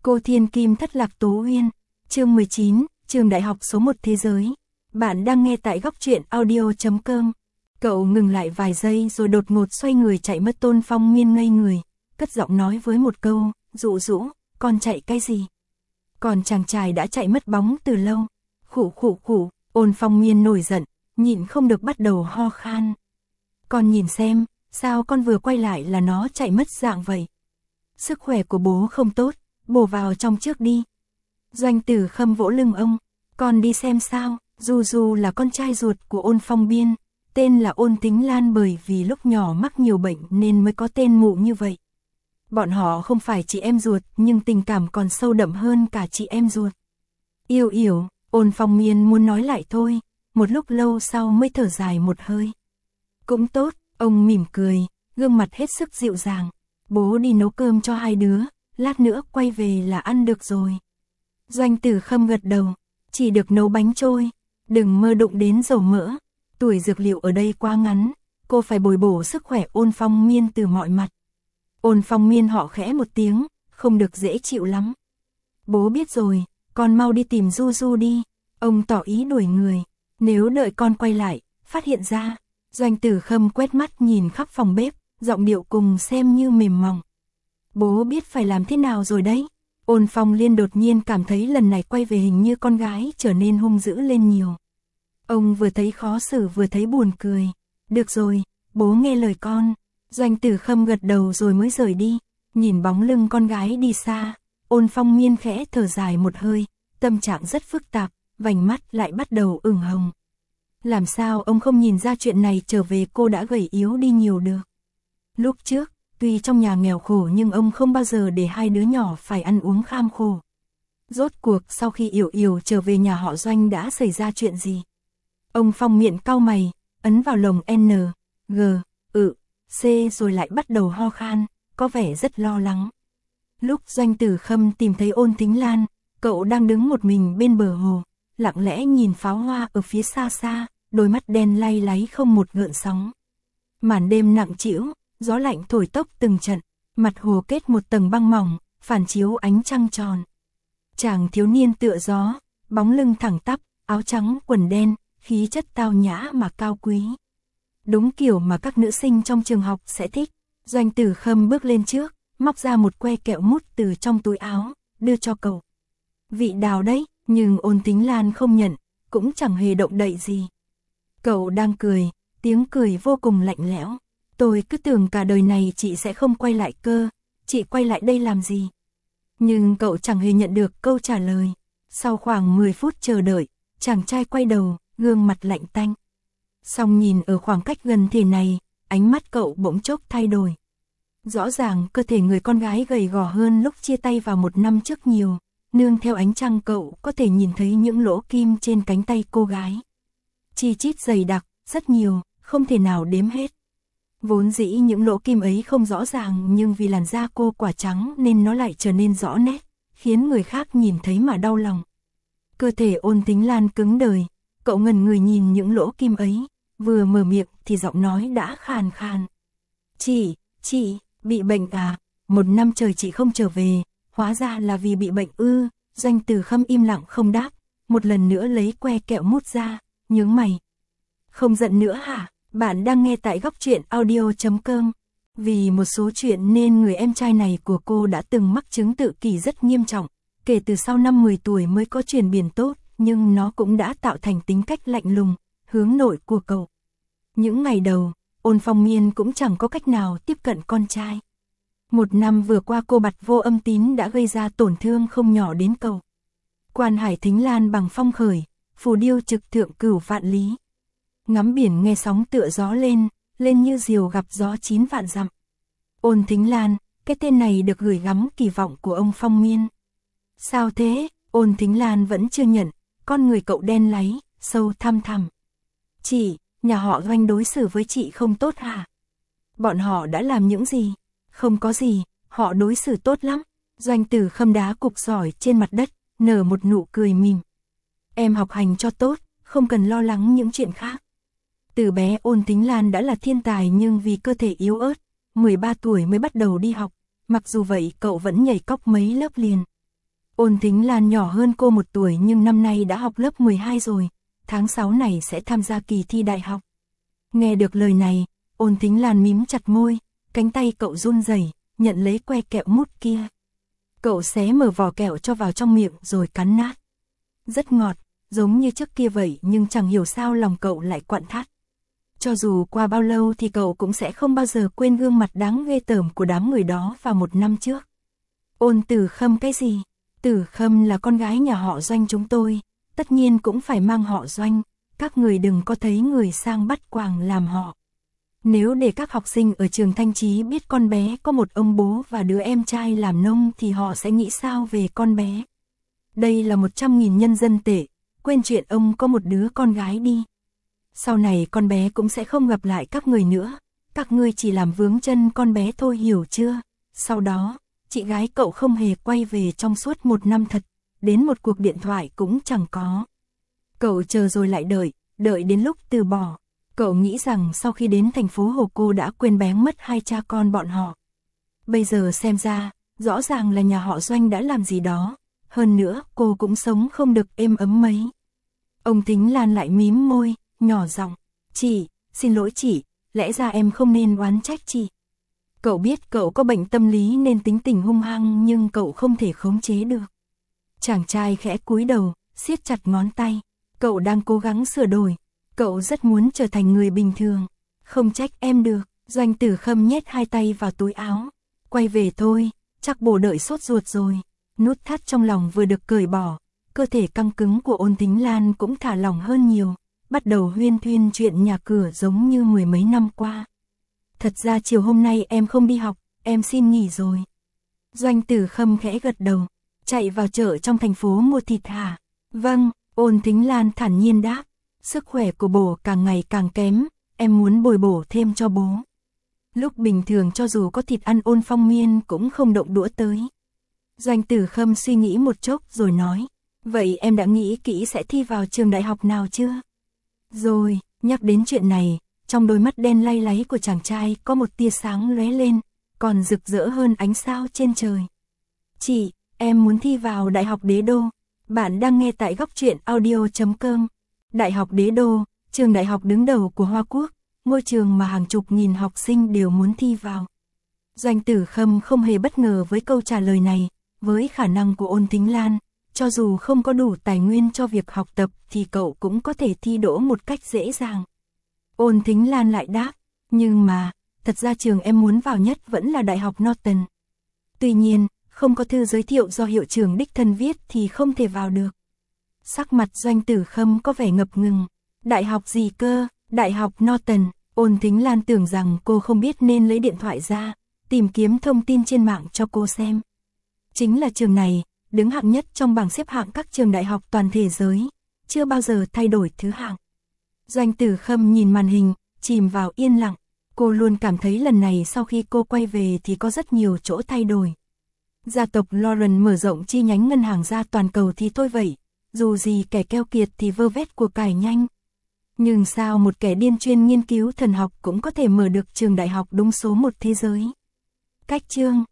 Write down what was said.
Cô Thiên Kim thất lạc Tố Uyên, chương 19, trường đại học số 1 thế giới. Bạn đang nghe tại góc truyện audio.com. Cậu ngừng lại vài giây rồi đột ngột xoay người chạy mất. Tôn Phong Miên ngây người, cất giọng nói với một câu, Dụ Dũ, con chạy cái gì? Còn chàng trai đã chạy mất bóng từ lâu. Khụ khụ khụ, Ôn Phong Miên nổi giận, nhịn không được bắt đầu ho khan. Con nhìn xem, sao con vừa quay lại là nó chạy mất dạng vậy? Sức khỏe của bố không tốt, bổ vào trong trước đi. Doanh Tử Khâm vỗ lưng ông, con đi xem sao. Du Du là con trai ruột của Ôn Phong Biên, tên là Ôn Tính Lan bởi vì lúc nhỏ mắc nhiều bệnh nên mới có tên mụ như vậy. Bọn họ không phải chị em ruột nhưng tình cảm còn sâu đậm hơn cả chị em ruột. Yêu Yểu, Ôn Phong Miên muốn nói lại thôi, một lúc lâu sau mới thở dài một hơi. Cũng tốt, ông mỉm cười, gương mặt hết sức dịu dàng. Bố đi nấu cơm cho hai đứa, lát nữa quay về là ăn được rồi. Doanh Tử Khâm gật đầu, chỉ được nấu bánh trôi, đừng mơ đụng đến dầu mỡ. Tuổi dược liệu ở đây quá ngắn, cô phải bồi bổ sức khỏe Ôn Phong Miên từ mọi mặt. Ôn Phong Miên họ khẽ một tiếng, không được dễ chịu lắm. Bố biết rồi, con mau đi tìm Du Du đi. Ông tỏ ý đuổi người, nếu đợi con quay lại, phát hiện ra. Doanh Tử Khâm quét mắt nhìn khắp phòng bếp, giọng điệu cùng xem như mềm mỏng. Bố biết phải làm thế nào rồi đấy. Ôn Phong Liên đột nhiên cảm thấy lần này quay về hình như con gái trở nên hung dữ lên nhiều. Ông vừa thấy khó xử vừa thấy buồn cười. Được rồi, bố nghe lời con. Doanh Tử Khâm gật đầu rồi mới rời đi. Nhìn bóng lưng con gái đi xa, Ôn Phong Miên khẽ thở dài một hơi, tâm trạng rất phức tạp, vành mắt lại bắt đầu ửng hồng. Làm sao ông không nhìn ra chuyện này trở về cô đã gầy yếu đi nhiều được. Lúc trước, tuy trong nhà nghèo khổ nhưng ông không bao giờ để hai đứa nhỏ phải ăn uống kham khổ. Rốt cuộc sau khi Yểu Yểu trở về nhà họ Doanh đã xảy ra chuyện gì? Ông Phong Miện cau mày, ấn vào lồng N, G, C rồi lại bắt đầu ho khan, có vẻ rất lo lắng. Lúc Doanh Tử Khâm tìm thấy Ôn Tính Lan, cậu đang đứng một mình bên bờ hồ, lặng lẽ nhìn pháo hoa ở phía xa xa, đôi mắt đen lay láy không một gợn sóng. Màn đêm nặng trĩu, gió lạnh thổi tốc từng trận, mặt hồ kết một tầng băng mỏng, phản chiếu ánh trăng tròn. Chàng thiếu niên tựa gió, bóng lưng thẳng tắp, áo trắng quần đen, khí chất tao nhã mà cao quý. Đúng kiểu mà các nữ sinh trong trường học sẽ thích. Doanh Tử Khâm bước lên trước, móc ra một que kẹo mút từ trong túi áo, đưa cho cậu. Vị đào đấy, nhưng Ôn Tính Lan không nhận, cũng chẳng hề động đậy gì. Cậu đang cười, tiếng cười vô cùng lạnh lẽo. Tôi cứ tưởng cả đời này chị sẽ không quay lại cơ, chị quay lại đây làm gì? Nhưng cậu chẳng hề nhận được câu trả lời. Sau khoảng 10 phút chờ đợi, chàng trai quay đầu, gương mặt lạnh tanh. Song nhìn ở khoảng cách gần thế này, ánh mắt cậu bỗng chốc thay đổi. Rõ ràng cơ thể người con gái gầy gò hơn lúc chia tay vào 1 năm trước nhiều, nương theo ánh trăng cậu có thể nhìn thấy những lỗ kim trên cánh tay cô gái. Chi chít dày đặc, rất nhiều, không thể nào đếm hết. Vốn dĩ những lỗ kim ấy không rõ ràng nhưng vì làn da cô quả trắng nên nó lại trở nên rõ nét, khiến người khác nhìn thấy mà đau lòng. Cơ thể Ôn Tính Lan cứng đời, cậu ngẩn người nhìn những lỗ kim ấy, vừa mở miệng thì giọng nói đã khàn khàn. Chị, bị bệnh à? 1 năm trời chị không trở về, hóa ra là vì bị bệnh ư? Doanh Tử Khâm im lặng không đáp, một lần nữa lấy que kẹo mút ra, nhướng mày. Không giận nữa hả? Bạn đang nghe tại góc truyện audio.com. Vì một số chuyện nên người em trai này của cô đã từng mắc chứng tự kỷ rất nghiêm trọng, kể từ sau năm 10 tuổi mới có chuyển biến tốt, nhưng nó cũng đã tạo thành tính cách lạnh lùng, hướng nội của cậu. Những ngày đầu, Ôn Phong Miên cũng chẳng có cách nào tiếp cận con trai. 1 năm vừa qua cô Bạch Vô Âm Tín đã gây ra tổn thương không nhỏ đến cậu. Quan Hải Thính Lan bằng phong khởi, phù điêu trực thượng cửu vạn lý. Ngắm biển nghe sóng tựa gió lên như diều gặp gió 9 vạn dặm. Ôn Thính Lan, cái tên này được gửi gắm kỳ vọng của ông Phong Miên. Sao thế? Ôn Thính Lan vẫn chưa nhận, con người cậu đen láy, sâu thăm thẳm. Chị, nhà họ Doanh đối xử với chị không tốt hả? Bọn họ đã làm những gì? Không có gì, họ đối xử tốt lắm. Doanh Tử Khâm đá cục sỏi trên mặt đất, nở một nụ cười mỉm. Em học hành cho tốt, không cần lo lắng những chuyện khác. Từ bé Ôn Tính Lan đã là thiên tài nhưng vì cơ thể yếu ớt, 13 tuổi mới bắt đầu đi học, mặc dù vậy cậu vẫn nhảy cóc mấy lớp liền. Ôn Thính Lan nhỏ hơn cô 1 tuổi nhưng năm nay đã học lớp 12 rồi, tháng 6 này sẽ tham gia kỳ thi đại học. Nghe được lời này, Ôn Thính Lan mím chặt môi, cánh tay cậu run rẩy, nhận lấy que kẹo mút kia. Cậu xé mở vỏ kẹo cho vào trong miệng rồi cắn nát. Rất ngọt, giống như trước kia vậy nhưng chẳng hiểu sao lòng cậu lại quặn thắt. Cho dù qua bao lâu thì cậu cũng sẽ không bao giờ quên gương mặt đáng ghê tởm của đám người đó vào 1 năm trước. Ôn Tử Khâm cái gì? Tử Khâm là con gái nhà họ Doanh chúng tôi, tất nhiên cũng phải mang họ Doanh, các người đừng có thấy người sang bắt quàng làm họ. Nếu để các học sinh ở trường Thanh Chí biết con bé có một ông bố và đứa em trai làm nông thì họ sẽ nghĩ sao về con bé. Đây là 100.000 nhân dân tệ, quên chuyện ông có một đứa con gái đi. Sau này con bé cũng sẽ không gặp lại các người nữa, các ngươi chỉ làm vướng chân con bé thôi hiểu chưa? Sau đó, chị gái cậu không hề quay về trong suốt 1 năm thật, đến một cuộc điện thoại cũng chẳng có. Cậu chờ rồi lại đợi đến lúc từ bỏ. Cậu nghĩ rằng sau khi đến thành phố Hồ cô đã quên bén mất 2 cha con bọn họ. Bây giờ xem ra, rõ ràng là nhà họ Doanh đã làm gì đó, hơn nữa cô cũng sống không được êm ấm mấy. Ông Thính Lan lại mím môi, nhỏ giọng, chị, xin lỗi chị, lẽ ra em không nên oán trách chị. Cậu biết cậu có bệnh tâm lý nên tính tình hung hăng nhưng cậu không thể khống chế được. Chàng trai khẽ cúi đầu, siết chặt ngón tay, cậu đang cố gắng sửa đổi, cậu rất muốn trở thành người bình thường. Không trách em được, Doanh Tử Khâm nhét 2 tay vào túi áo, quay về thôi, chắc bồ đợi sốt ruột rồi. Nút thắt trong lòng vừa được cởi bỏ, cơ thể căng cứng của Ôn Thính Lan cũng thả lỏng hơn nhiều, bắt đầu huyên thuyên chuyện nhà cửa giống như 10 mấy năm qua. Thật ra chiều hôm nay em không đi học, em xin nghỉ rồi. Doanh Tử Khâm khẽ gật đầu, chạy vào chợ trong thành phố mua thịt hả? Vâng, Ôn Thính Lan thản nhiên đáp, sức khỏe của bố càng ngày càng kém, em muốn bồi bổ thêm cho bố. Lúc bình thường cho dù có thịt ăn Ôn Phong Miên cũng không động đũa tới. Doanh Tử Khâm suy nghĩ một chốc rồi nói, vậy em đã nghĩ kỹ sẽ thi vào trường đại học nào chưa? Rồi, nhắc đến chuyện này, trong đôi mắt đen lay láy của chàng trai có một tia sáng lóe lên, còn rực rỡ hơn ánh sao trên trời. Chị, em muốn thi vào Đại học Đế Đô. Bạn đang nghe tại Góc Truyện Audio.com. Đại học Đế Đô, trường đại học đứng đầu của Hoa Quốc, ngôi trường mà hàng chục nghìn học sinh đều muốn thi vào. Doanh Tử Khâm không hề bất ngờ với câu trả lời này, với khả năng của Ôn Thính Lan, cho dù không có đủ tài nguyên cho việc học tập thì cậu cũng có thể thi đỗ một cách dễ dàng. Ôn Thính Lan lại đáp, nhưng mà, thật ra trường em muốn vào nhất vẫn là Đại học Norton. Tuy nhiên, không có thư giới thiệu do hiệu trưởng đích thân viết thì không thể vào được. Sắc mặt Doanh Tử Khâm có vẻ ngập ngừng. Đại học gì cơ? Đại học Norton. Ôn Thính Lan tưởng rằng cô không biết nên lấy điện thoại ra, tìm kiếm thông tin trên mạng cho cô xem. Chính là trường này, đứng hạng nhất trong bảng xếp hạng các trường đại học toàn thế giới, chưa bao giờ thay đổi thứ hạng. Doanh Tử Khâm nhìn màn hình, chìm vào yên lặng. Cô luôn cảm thấy lần này sau khi cô quay về thì có rất nhiều chỗ thay đổi. Gia tộc Lauren mở rộng chi nhánh ngân hàng ra toàn cầu thì thôi vậy, dù gì kẻ keo kiệt thì vơ vét của cải nhanh. Nhưng sao một kẻ điên chuyên nghiên cứu thần học cũng có thể mở được trường đại học đúng số 1 thế giới? Cách chương